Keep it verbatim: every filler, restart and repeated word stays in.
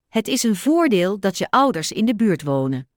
Het is een voordeel dat je ouders in de buurt wonen.